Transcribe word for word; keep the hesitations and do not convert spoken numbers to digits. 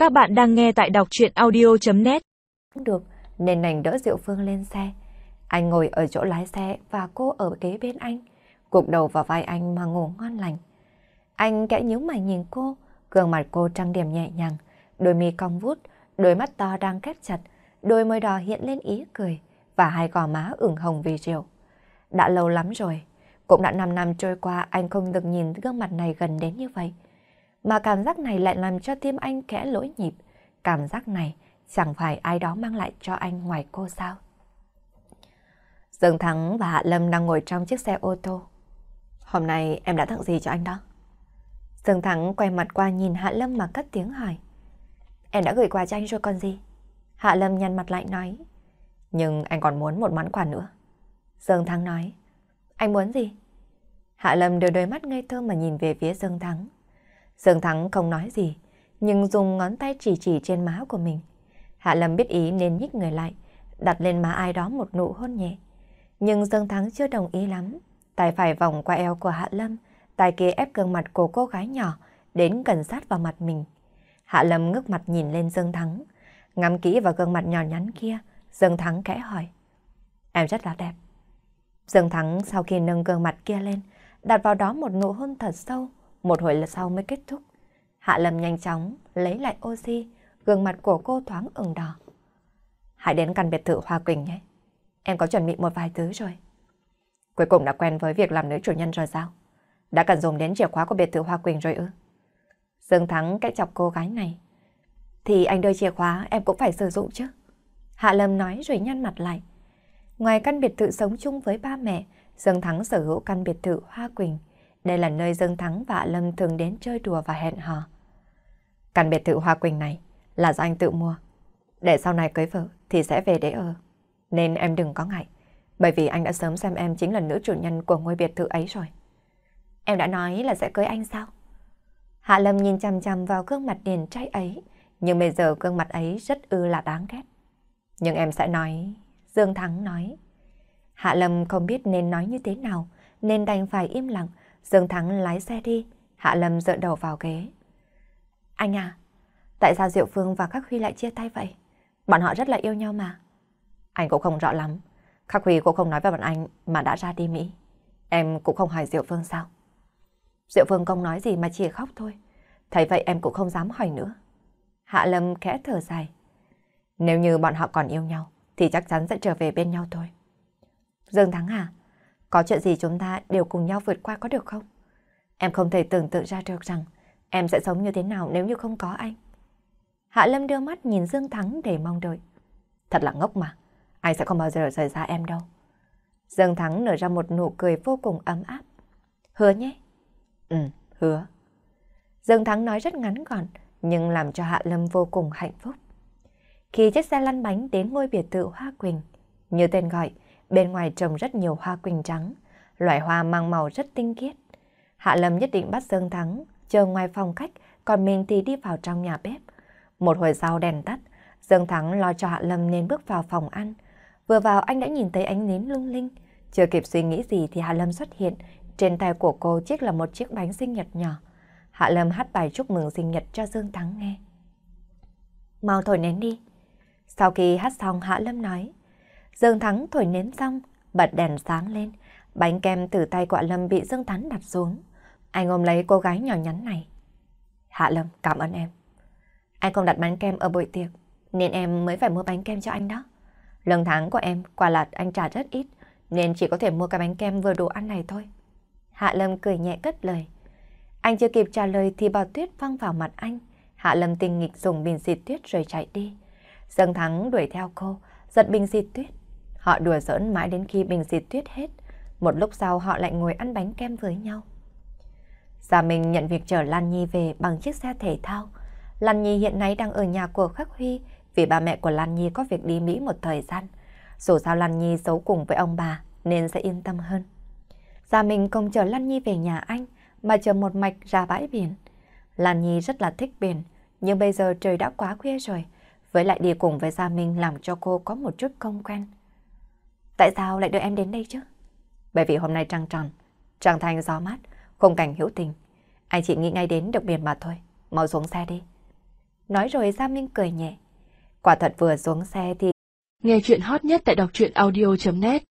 Các bạn đang nghe tại đọc truyện audio chấm net. Được, nên anh đỡ Diệu Phương lên xe. Anh ngồi ở chỗ lái xe và cô ở kế bên anh, gục đầu vào vai anh mà ngủ ngon lành. Anh kẽ nhíu mày nhìn cô, gương mặt cô trang điểm nhẹ nhàng, đôi mi cong vút, đôi mắt to đang khép chặt, đôi môi đỏ hiện lên ý cười và hai gò má ửng hồng vì rượu. Đã lâu lắm rồi, cũng đã năm năm trôi qua anh không được nhìn gương mặt này gần đến như vậy. Mà cảm giác này lại làm cho tim anh khẽ lỗi nhịp. Cảm giác này chẳng phải ai đó mang lại cho anh ngoài cô sao? Dương Thắng và Hạ Lâm đang ngồi trong chiếc xe ô tô. Hôm nay em đã tặng gì cho anh đó? Dương Thắng quay mặt qua nhìn Hạ Lâm mà cất tiếng hỏi. Em đã gửi quà cho anh rồi còn gì? Hạ Lâm nhăn mặt lại nói. Nhưng anh còn muốn một món quà nữa. Dương Thắng nói. Anh muốn gì? Hạ Lâm đưa đôi mắt ngây thơ mà nhìn về phía Dương Thắng. Dương Thắng không nói gì, nhưng dùng ngón tay chỉ chỉ trên má của mình. Hạ Lâm biết ý nên nhích người lại, đặt lên má ai đó một nụ hôn nhẹ. Nhưng Dương Thắng chưa đồng ý lắm. Tay phải vòng qua eo của Hạ Lâm, tay kia ép gương mặt của cô gái nhỏ đến gần sát vào mặt mình. Hạ Lâm ngước mặt nhìn lên Dương Thắng, ngắm kỹ vào gương mặt nhỏ nhắn kia. Dương Thắng khẽ hỏi. Em rất là đẹp. Dương Thắng sau khi nâng gương mặt kia lên, đặt vào đó một nụ hôn thật sâu. Một hồi sau mới kết thúc. Hạ Lâm nhanh chóng lấy lại oxy, gương mặt của cô thoáng ửng đỏ. Hãy đến căn biệt thự Hoa Quỳnh nhé. Em có chuẩn bị một vài thứ rồi. Cuối cùng đã quen với việc làm nữ chủ nhân rồi sao? Đã cần dùng đến chìa khóa của biệt thự Hoa Quỳnh rồi ư? Dương Thắng cãi chọc cô gái này. Thì anh đưa chìa khóa em cũng phải sử dụng chứ. Hạ Lâm nói rồi nhăn mặt lại. Ngoài căn biệt thự sống chung với ba mẹ, Dương Thắng sở hữu căn biệt thự Hoa Quỳnh. Đây là nơi Dương Thắng và Hạ Lâm thường đến chơi đùa và hẹn hò. Căn biệt thự Hoa Quỳnh này là do anh tự mua. Để sau này cưới vợ thì sẽ về để ở. Nên em đừng có ngại. Bởi vì anh đã sớm xem em chính là nữ chủ nhân của ngôi biệt thự ấy rồi. Em đã nói là sẽ cưới anh sao? Hạ Lâm nhìn chằm chằm vào gương mặt điển trai ấy. Nhưng bây giờ gương mặt ấy rất ư là đáng ghét. Nhưng em sẽ nói... Dương Thắng nói. Hạ Lâm không biết nên nói như thế nào, nên đành phải im lặng. Dương Thắng lái xe đi, Hạ Lâm dựa đầu vào ghế. Anh à, tại sao Diệu Phương và Khắc Huy lại chia tay vậy? Bọn họ rất là yêu nhau mà. Anh cũng không rõ lắm. Khắc Huy cũng không nói với bọn anh mà đã ra đi Mỹ. Em cũng không hỏi Diệu Phương sao? Diệu Phương không nói gì mà chỉ khóc thôi. Thấy vậy em cũng không dám hỏi nữa. Hạ Lâm khẽ thở dài. Nếu như bọn họ còn yêu nhau thì chắc chắn sẽ trở về bên nhau thôi. Dương Thắng à, có chuyện gì chúng ta đều cùng nhau vượt qua có được không? Em không thể tưởng tượng ra được rằng em sẽ sống như thế nào nếu như không có anh. Hạ Lâm đưa mắt nhìn Dương Thắng để mong đợi. Thật là ngốc mà, anh sẽ không bao giờ rời xa em đâu. Dương Thắng nở ra một nụ cười vô cùng ấm áp. Hứa nhé. Ừ, hứa. Dương Thắng nói rất ngắn gọn, nhưng làm cho Hạ Lâm vô cùng hạnh phúc. Khi chiếc xe lăn bánh đến ngôi biệt thự Hoa Quỳnh, như tên gọi, bên ngoài trồng rất nhiều hoa quỳnh trắng, loại hoa mang màu rất tinh khiết. Hạ Lâm nhất định bắt Dương Thắng chờ ngoài phòng khách, còn mình thì đi vào trong nhà bếp. Một hồi sau đèn tắt, Dương Thắng lo cho Hạ Lâm nên bước vào phòng ăn. Vừa vào anh đã nhìn thấy ánh nến lung linh. Chưa kịp suy nghĩ gì thì Hạ Lâm xuất hiện. Trên tay của cô chiếc là một chiếc bánh sinh nhật nhỏ. Hạ Lâm hát bài chúc mừng sinh nhật cho Dương Thắng nghe. Mau thổi nến đi. Sau khi hát xong Hạ Lâm nói. Dương Thắng thổi nến xong, bật đèn sáng lên. Bánh kem từ tay của Hạ Lâm bị Dương Thắng đặt xuống. Anh ôm lấy cô gái nhỏ nhắn này. Hạ Lâm, cảm ơn em. Anh không đặt bánh kem ở buổi tiệc, nên em mới phải mua bánh kem cho anh đó. Lương tháng của em quả là anh trả rất ít, nên chỉ có thể mua cái bánh kem vừa đủ ăn này thôi. Hạ Lâm cười nhẹ cất lời. Anh chưa kịp trả lời thì bọt tuyết văng vào mặt anh. Hạ Lâm tinh nghịch dùng bình xịt tuyết rồi chạy đi. Dương Thắng đuổi theo cô, giật bình xịt tuyết. Họ đùa giỡn mãi đến khi bình xịt tuyết hết. Một lúc sau họ lại ngồi ăn bánh kem với nhau. Gia Minh nhận việc chở Lan Nhi về bằng chiếc xe thể thao. Lan Nhi hiện nay đang ở nhà của Khắc Huy vì ba mẹ của Lan Nhi có việc đi Mỹ một thời gian. Dù sao Lan Nhi sống cùng với ông bà nên sẽ yên tâm hơn. Gia Minh không chở Lan Nhi về nhà anh mà chở một mạch ra bãi biển. Lan Nhi rất là thích biển, nhưng bây giờ trời đã quá khuya rồi. Với lại đi cùng với Gia Minh làm cho cô có một chút không quen. Tại sao lại đưa em đến đây chứ? Bởi vì hôm nay trăng tròn, trăng thanh gió mát, khung cảnh hữu tình. Anh chỉ nghĩ ngay đến được biển mà thôi. Mau xuống xe đi. Nói rồi Gia Minh cười nhẹ. Quả thật vừa xuống xe thì... Nghe chuyện hot nhất tại đọc truyện audio chấm net